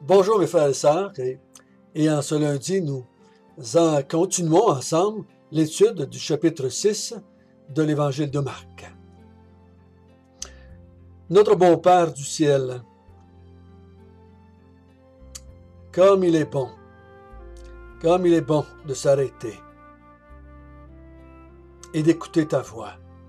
Bonjour mes frères et sœurs, et en ce lundi, nous continuons ensemble l'étude du chapitre 6 de l'Évangile de Marc. Notre bon Père du ciel, comme il est bon de s'arrêter et d'écouter ta voix.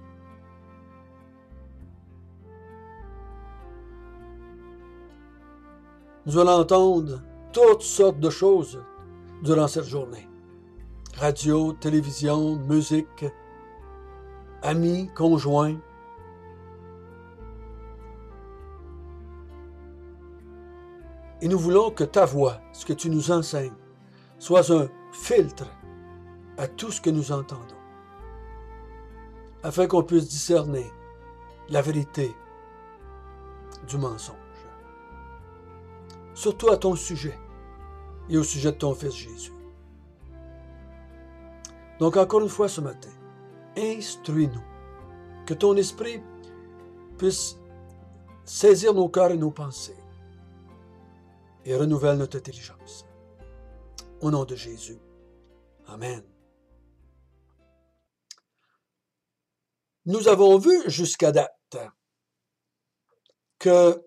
Nous allons entendre toutes sortes de choses durant cette journée. Radio, télévision, musique, amis, conjoints. Et nous voulons que ta voix, ce que tu nous enseignes, soit un filtre à tout ce que nous entendons, afin qu'on puisse discerner la vérité du mensonge. Surtout à ton sujet et au sujet de ton Fils Jésus. Donc encore une fois ce matin, instruis-nous, que ton esprit puisse saisir nos cœurs et nos pensées et renouvelle notre intelligence. Au nom de Jésus. Amen. Nous avons vu jusqu'à date que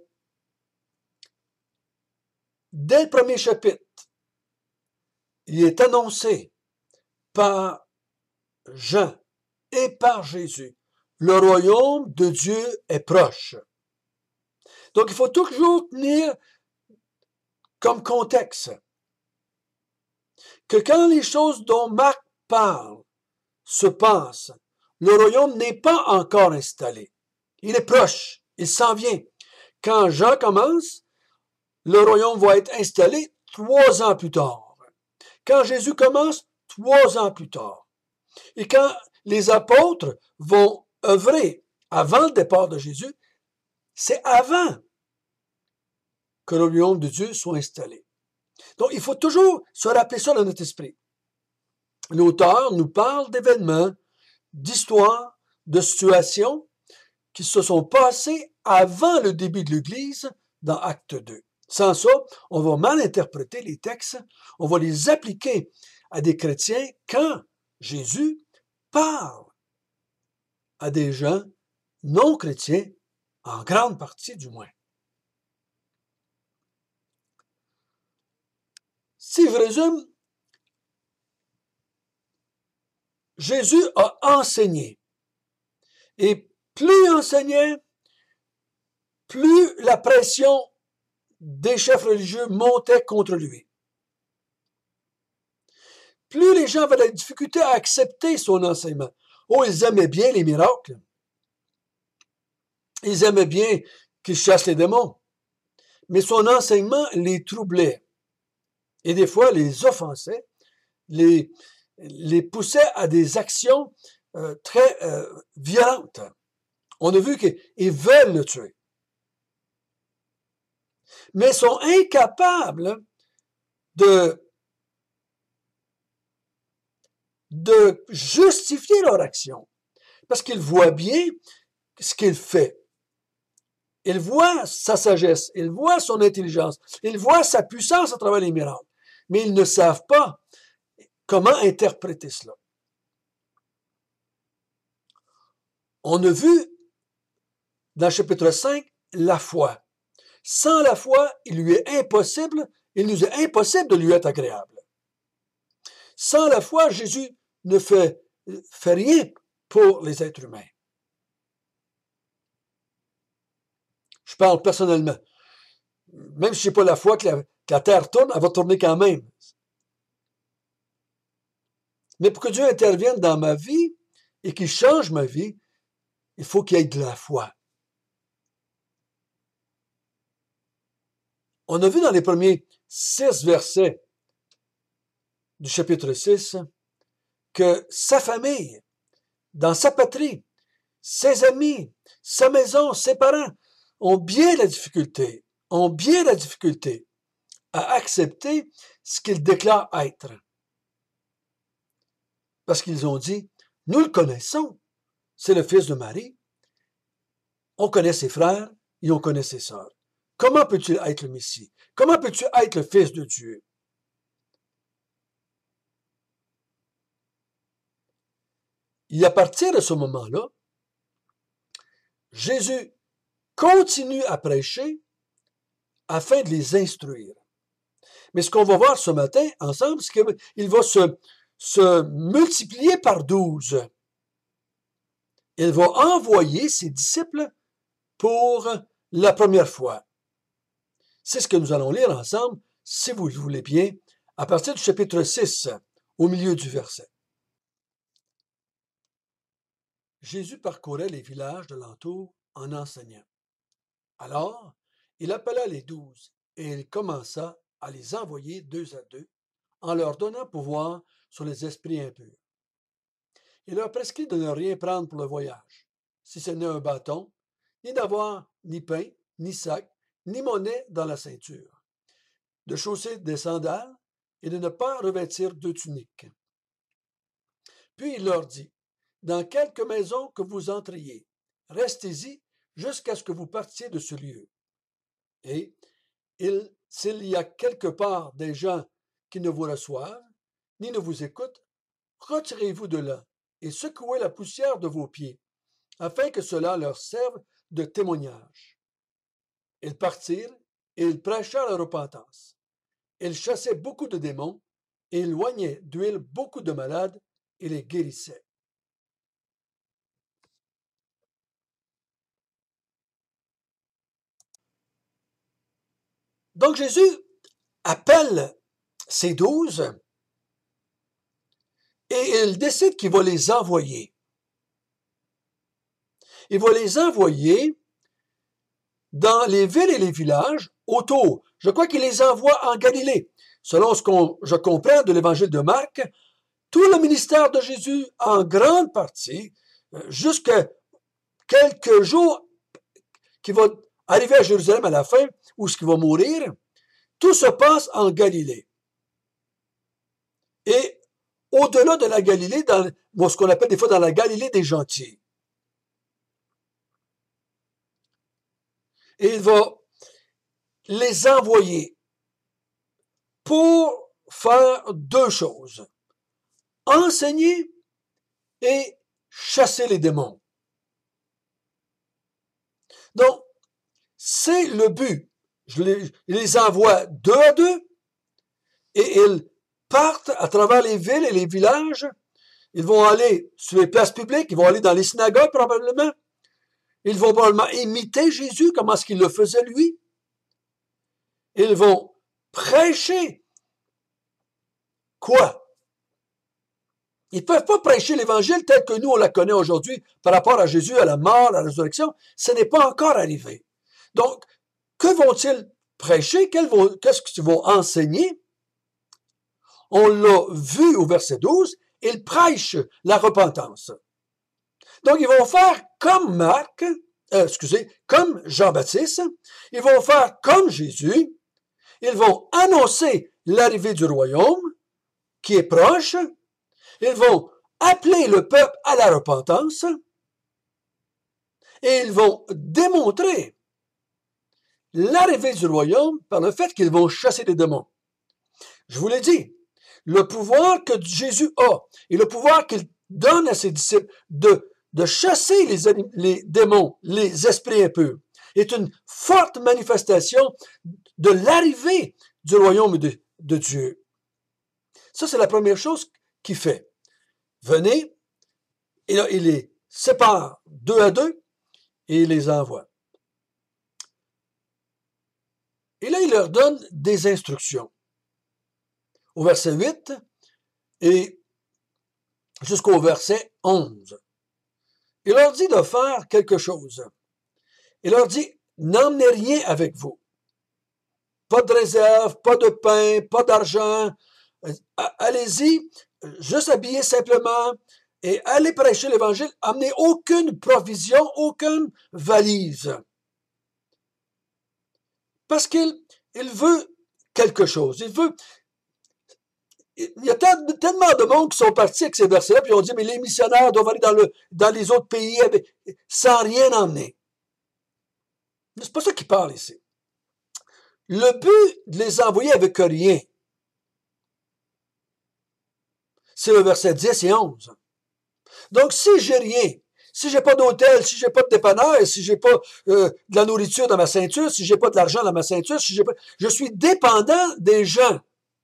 dès le premier chapitre, il est annoncé par Jean et par Jésus, le royaume de Dieu est proche. Donc il faut toujours tenir comme contexte que quand les choses dont Marc parle se passent, le royaume n'est pas encore installé. Il est proche, il s'en vient. Quand Jean commence, le royaume va être installé 3 ans plus tard. Quand Jésus commence, 3 ans plus tard. Et quand les apôtres vont œuvrer avant le départ de Jésus, c'est avant que le royaume de Dieu soit installé. Donc, il faut toujours se rappeler ça dans notre esprit. L'auteur nous parle d'événements, d'histoires, de situations qui se sont passées avant le début de l'Église dans Acte 2. Sans ça, on va mal interpréter les textes, on va les appliquer à des chrétiens quand Jésus parle à des gens non chrétiens, en grande partie du moins. Si je résume, Jésus a enseigné. Et plus il enseignait, plus la pression des chefs religieux montait contre lui. Plus les gens avaient de la difficulté à accepter son enseignement. Oh, ils aimaient bien les miracles. Ils aimaient bien qu'il chasse les démons. Mais son enseignement les troublait. Et des fois, les offensait, les poussait à des actions très violentes. On a vu qu'ils veulent le tuer. Mais sont incapables de justifier leur action. Parce qu'ils voient bien ce qu'il fait. Ils voient sa sagesse, ils voient son intelligence, ils voient sa puissance à travers les miracles. Mais ils ne savent pas comment interpréter cela. On a vu dans le chapitre 5 la foi. Sans la foi, il nous est impossible de lui être agréable. Sans la foi, Jésus ne fait rien pour les êtres humains. Je parle personnellement. Même si je n'ai pas la foi que la terre tourne, elle va tourner quand même. Mais pour que Dieu intervienne dans ma vie et qu'il change ma vie, il faut qu'il y ait de la foi. On a vu dans les premiers 6 versets du chapitre 6 que sa famille, dans sa patrie, ses amis, sa maison, ses parents ont bien la difficulté à accepter ce qu'ils déclarent être. Parce qu'ils ont dit, nous le connaissons, c'est le fils de Marie, on connaît ses frères et on connaît ses sœurs. comment peux-tu être le Messie? Comment peux-tu être le Fils de Dieu? Et à partir de ce moment-là, Jésus continue à prêcher afin de les instruire. Mais ce qu'on va voir ce matin ensemble, c'est qu'il va se multiplier par 12. Il va envoyer ses disciples pour la première fois. C'est ce que nous allons lire ensemble, si vous le voulez bien, à partir du chapitre 6, au milieu du verset. Jésus parcourait les villages de l'entour en enseignant. Alors, il appela les 12 et il commença à les envoyer 2 à 2, en leur donnant pouvoir sur les esprits impurs. Il leur prescrit de ne rien prendre pour le voyage, si ce n'est un bâton, ni d'avoir ni pain, ni sac, ni monnaie dans la ceinture, de chausser des sandales et de ne pas revêtir de tunique. Puis il leur dit, dans quelque maison que vous entriez, restez-y jusqu'à ce que vous partiez de ce lieu. Et s'il y a quelque part des gens qui ne vous reçoivent, ni ne vous écoutent, retirez-vous de là et secouez la poussière de vos pieds, afin que cela leur serve de témoignage. Ils partirent et ils prêchèrent la repentance. Ils chassaient beaucoup de démons et ils oignaient d'huile beaucoup de malades et les guérissaient. Donc Jésus appelle ces 12 et il décide qu'il va les envoyer. Il va les envoyer dans les villes et les villages autour. Je crois qu'il les envoie en Galilée. Selon ce que je comprends de l'évangile de Marc, tout le ministère de Jésus, en grande partie, jusqu'à quelques jours qui va arriver à Jérusalem à la fin, où ce qui va mourir, tout se passe en Galilée. Et au-delà de la Galilée, dans ce qu'on appelle des fois dans la Galilée des gentils. Et il va les envoyer pour faire 2 choses. Enseigner et chasser les démons. Donc, c'est le but. Il les envoie 2 à 2 et ils partent à travers les villes et les villages. Ils vont aller sur les places publiques, ils vont aller dans les synagogues probablement. Ils vont probablement imiter Jésus, comment est-ce qu'il le faisait lui. Ils vont prêcher quoi? Ils ne peuvent pas prêcher l'Évangile tel que nous on la connaît aujourd'hui par rapport à Jésus, à la mort, à la résurrection. Ce n'est pas encore arrivé. Donc, que vont-ils prêcher? Qu'est-ce qu'ils vont enseigner? On l'a vu au verset 12, ils prêchent la repentance. Donc, ils vont faire comme comme Jean-Baptiste, ils vont faire comme Jésus, ils vont annoncer l'arrivée du royaume qui est proche, ils vont appeler le peuple à la repentance et ils vont démontrer l'arrivée du royaume par le fait qu'ils vont chasser les démons. Je vous l'ai dit, le pouvoir que Jésus a et le pouvoir qu'il donne à ses disciples de chasser les démons, les esprits impurs, est une forte manifestation de l'arrivée du royaume de Dieu. Ça, c'est la première chose qu'il fait. Venez, et là, il les sépare 2 à 2 et il les envoie. Et là, il leur donne des instructions. Au verset 8 et jusqu'au verset 11. Il leur dit de faire quelque chose. Il leur dit, n'emmenez rien avec vous. Pas de réserve, pas de pain, pas d'argent. Allez-y, juste habillez simplement et allez prêcher l'Évangile. Amenez aucune provision, aucune valise. Parce qu'il veut quelque chose. Il y a tellement de monde qui sont partis avec ces versets-là, puis ils ont dit, mais les missionnaires doivent aller dans les autres pays sans rien emmener. Mais c'est pas ça qu'il parle ici. le but de les envoyer avec rien, c'est le verset 10 et 11. Donc, si j'ai rien, si j'ai pas d'hôtel, si j'ai pas de dépanneur, si j'ai pas de la nourriture dans ma ceinture, si j'ai pas de l'argent dans ma ceinture, si j'ai pas, je suis dépendant des gens.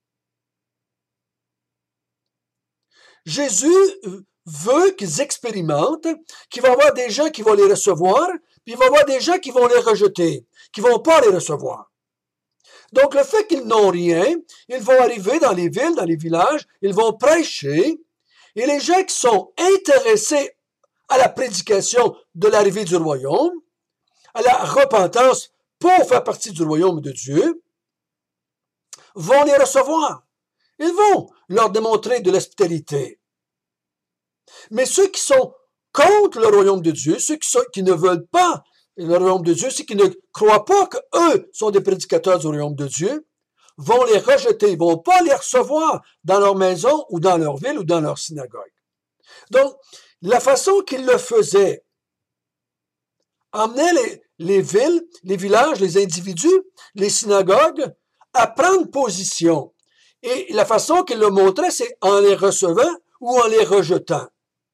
Jésus veut qu'ils expérimentent, qu'il va y avoir des gens qui vont les recevoir, puis il va y avoir des gens qui vont les rejeter, qui vont pas les recevoir. Donc, le fait qu'ils n'ont rien, ils vont arriver dans les villes, dans les villages, ils vont prêcher, et les gens qui sont intéressés à la prédication de l'arrivée du royaume, à la repentance pour faire partie du royaume de Dieu, vont les recevoir. Ils vont leur démontrer de l'hospitalité. Mais ceux qui sont contre le royaume de Dieu, ceux qui ne veulent pas le royaume de Dieu, ceux qui ne croient pas qu'eux sont des prédicateurs du royaume de Dieu, vont les rejeter, ils vont pas les recevoir dans leur maison ou dans leur ville ou dans leur synagogue. Donc, la façon qu'ils le faisaient emmenait les villes, les villages, les individus, les synagogues à prendre position. Et la façon qu'ils le montraient, c'est en les recevant ou en les rejetant.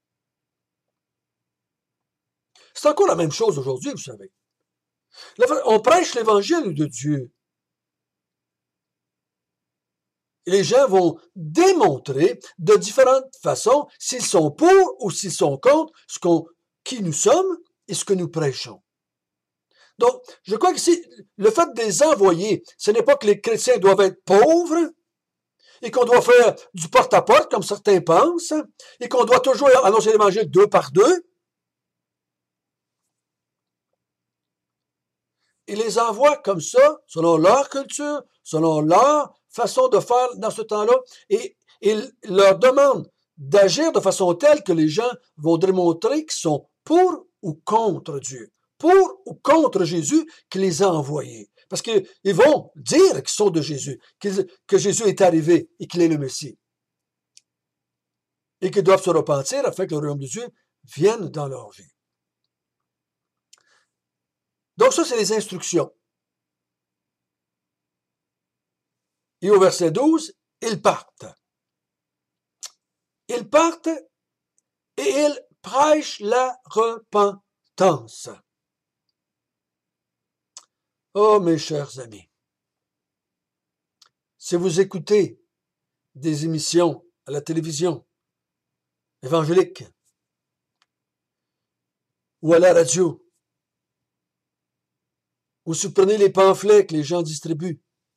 C'est encore la même chose aujourd'hui, vous savez. On prêche l'évangile de Dieu. Et les gens vont démontrer de différentes façons s'ils sont pour ou s'ils sont contre qui nous sommes et ce que nous prêchons. Donc, je crois que le fait de les envoyer, ce n'est pas que les chrétiens doivent être pauvres et qu'on doit faire du porte-à-porte, comme certains pensent, et qu'on doit toujours annoncer l'évangile 2 par 2. Ils les envoient comme ça, selon leur culture, selon leur façon de faire dans ce temps-là, et ils leur demandent d'agir de façon telle que les gens vont démontrer qu'ils sont pour ou contre Dieu, pour ou contre Jésus qui les a envoyés. Parce qu'ils vont dire qu'ils sont de Jésus, que Jésus est arrivé et qu'il est le Messie. Et qu'ils doivent se repentir afin que le royaume de Dieu vienne dans leur vie. Donc ça, c'est les instructions. Et au verset 12, ils partent. Ils partent et ils prêchent la repentance. Oh, mes chers amis, si vous écoutez des émissions à la télévision évangélique ou à la radio, ou si vous prenez les pamphlets que les gens distribuent,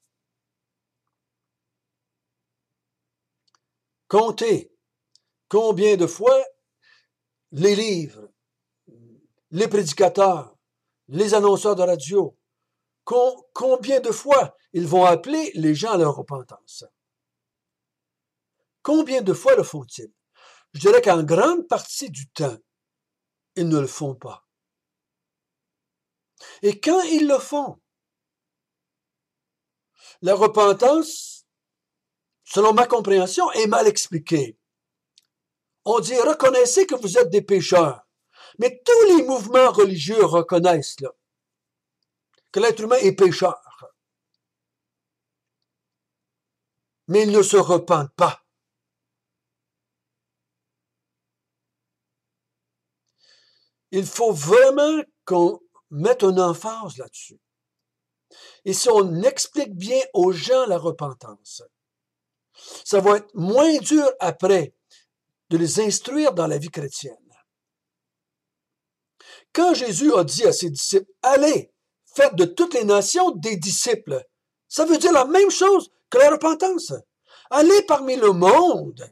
comptez combien de fois les livres, les prédicateurs, les annonceurs de radio, combien de fois ils vont appeler les gens à leur repentance. Combien de fois le font-ils? Je dirais qu'en grande partie du temps, ils ne le font pas. Et quand ils le font, la repentance, selon ma compréhension, est mal expliquée. On dit, reconnaissez que vous êtes des pécheurs. Mais tous les mouvements religieux reconnaissent là, que l'être humain est pécheur. Mais ils ne se repentent pas. Il faut vraiment qu'on mette une emphase là-dessus. Et si on explique bien aux gens la repentance, ça va être moins dur après de les instruire dans la vie chrétienne. Quand Jésus a dit à ses disciples, allez, faites de toutes les nations des disciples, ça veut dire la même chose que la repentance. Allez parmi le monde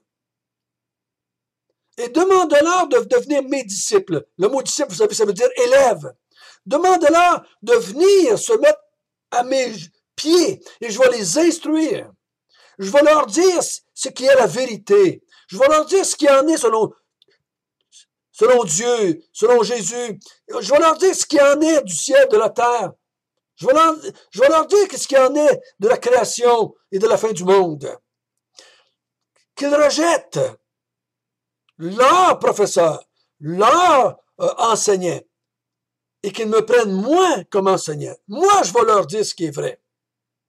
et demandez-leur de devenir mes disciples. Le mot disciple, vous savez, ça veut dire élève. Demandez-leur de venir se mettre à mes pieds et je vais les instruire. Je vais leur dire ce qui est la vérité. Je vais leur dire ce qui en est selon Dieu, selon Jésus. Je vais leur dire ce qui en est du ciel, de la terre. Je vais leur dire ce qui en est de la création et de la fin du monde. Qu'ils rejettent leur professeur, leur enseignant, et qu'ils me prennent moi comme enseignant. Moi, je vais leur dire ce qui est vrai.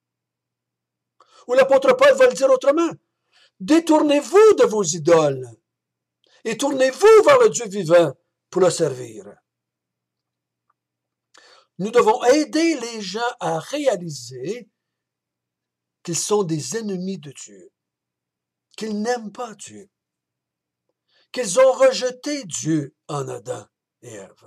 Ou l'apôtre Paul va le dire autrement. Détournez-vous de vos idoles et tournez-vous vers le Dieu vivant pour le servir. Nous devons aider les gens à réaliser qu'ils sont des ennemis de Dieu, qu'ils n'aiment pas Dieu, qu'ils ont rejeté Dieu en Adam et Ève.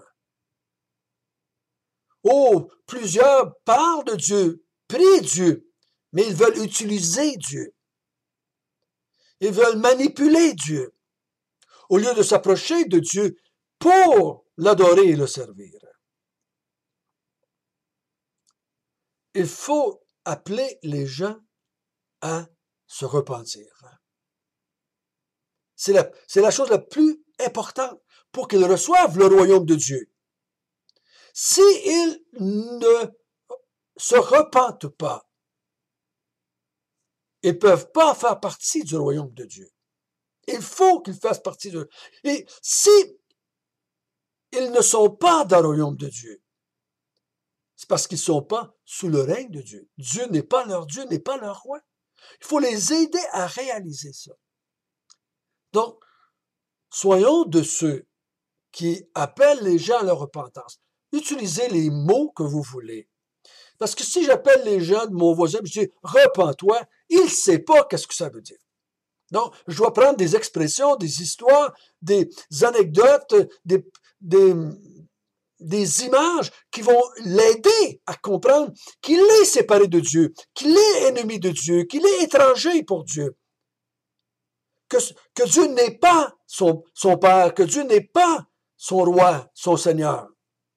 Oh, plusieurs parlent de Dieu, prient Dieu, mais ils veulent utiliser Dieu. Ils veulent manipuler Dieu, au lieu de s'approcher de Dieu pour l'adorer et le servir. Il faut appeler les gens à se repentir. C'est la chose la plus importante pour qu'ils reçoivent le royaume de Dieu. S'ils ne se repentent pas, ils ne peuvent pas faire partie du royaume de Dieu. Il faut qu'ils fassent partie de... Et si ils ne sont pas dans le royaume de Dieu, c'est parce qu'ils ne sont pas sous le règne de Dieu. Dieu n'est pas leur Dieu, n'est pas leur roi. Il faut les aider à réaliser ça. Donc, soyons de ceux qui appellent les gens à la repentance. Utilisez les mots que vous voulez. Parce que si j'appelle les gens de mon voisin, je dis « repens-toi », il ne sait pas qu'est-ce que ça veut dire. Donc, je dois prendre des expressions, des histoires, des anecdotes, des images qui vont l'aider à comprendre qu'il est séparé de Dieu, qu'il est ennemi de Dieu, qu'il est étranger pour Dieu. Que Dieu n'est pas son Père, que Dieu n'est pas son roi, son Seigneur.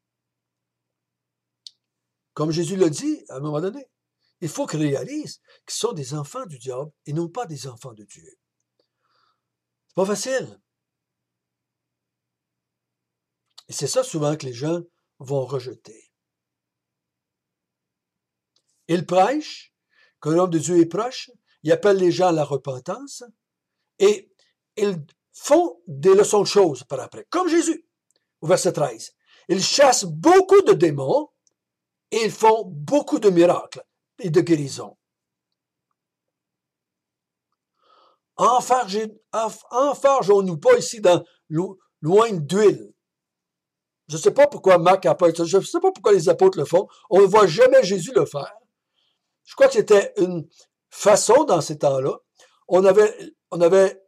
Comme Jésus l'a dit à un moment donné, il faut qu'ils réalisent qu'ils sont des enfants du diable et non pas des enfants de Dieu. C'est pas facile. Et c'est ça souvent que les gens vont rejeter. Ils prêchent que l'homme de Dieu est proche, ils appellent les gens à la repentance et ils font des leçons de choses par après, comme Jésus, au verset 13. Ils chassent beaucoup de démons et ils font beaucoup de miracles et de guérisons. Enfargeons-nous pas ici dans loin d'huile. Je ne sais pas pourquoi Marc a pas, je ne sais pas pourquoi les apôtres le font. On ne voit jamais Jésus le faire. Je crois que c'était une façon dans ces temps-là. On avait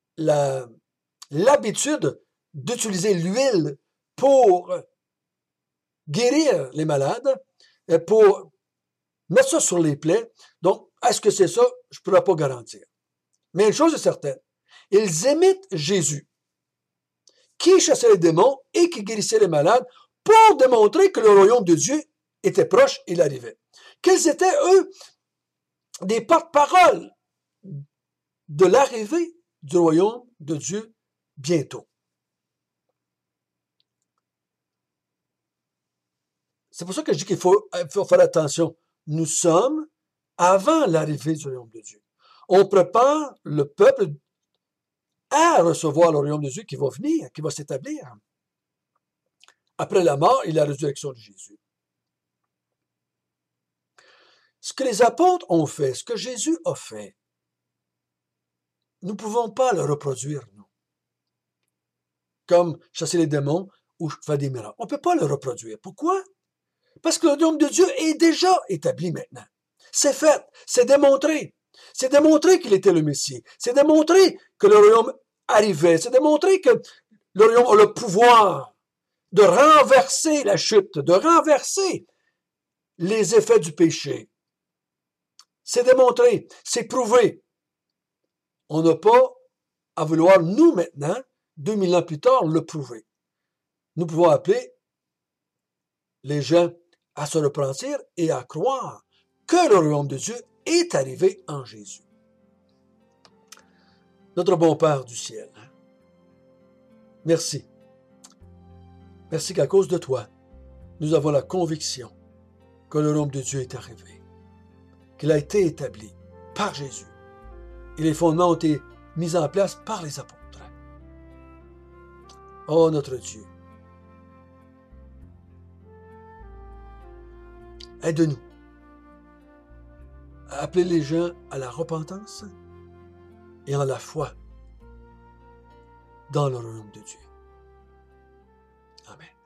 l'habitude d'utiliser l'huile pour guérir les malades, pour mettre ça sur les plaies. Donc, est-ce que c'est ça? Je ne pourrais pas garantir. Mais une chose est certaine, ils imitent Jésus, qui chassait les démons et qui guérissait les malades pour démontrer que le royaume de Dieu était proche, il arrivait. Qu'ils étaient, eux, des porte-paroles de l'arrivée du royaume de Dieu bientôt. C'est pour ça que je dis qu'il faut faire attention. Nous sommes avant l'arrivée du royaume de Dieu. On prépare le peuple à recevoir le royaume de Dieu qui va venir, qui va s'établir après la mort et la résurrection de Jésus. Ce que les apôtres ont fait, ce que Jésus a fait, nous ne pouvons pas le reproduire, nous. Comme chasser les démons ou faire des miracles. On ne peut pas le reproduire. Pourquoi? Parce que le royaume de Dieu est déjà établi maintenant. C'est fait, c'est démontré. C'est démontré qu'il était le Messie. C'est démontré que le royaume arrivait. C'est démontré que le royaume a le pouvoir de renverser la chute, de renverser les effets du péché. C'est démontré, c'est prouvé. On n'a pas à vouloir, nous maintenant, 2000 ans plus tard, le prouver. Nous pouvons appeler les gens à se repentir et à croire que le royaume de Dieu est arrivé en Jésus. Notre bon Père du ciel, merci. Merci qu'à cause de toi, nous avons la conviction que le royaume de Dieu est arrivé, qu'il a été établi par Jésus et les fondements ont été mis en place par les apôtres. Oh notre Dieu, aide-nous appeler les gens à la repentance et en la foi dans le royaume de Dieu. Amen.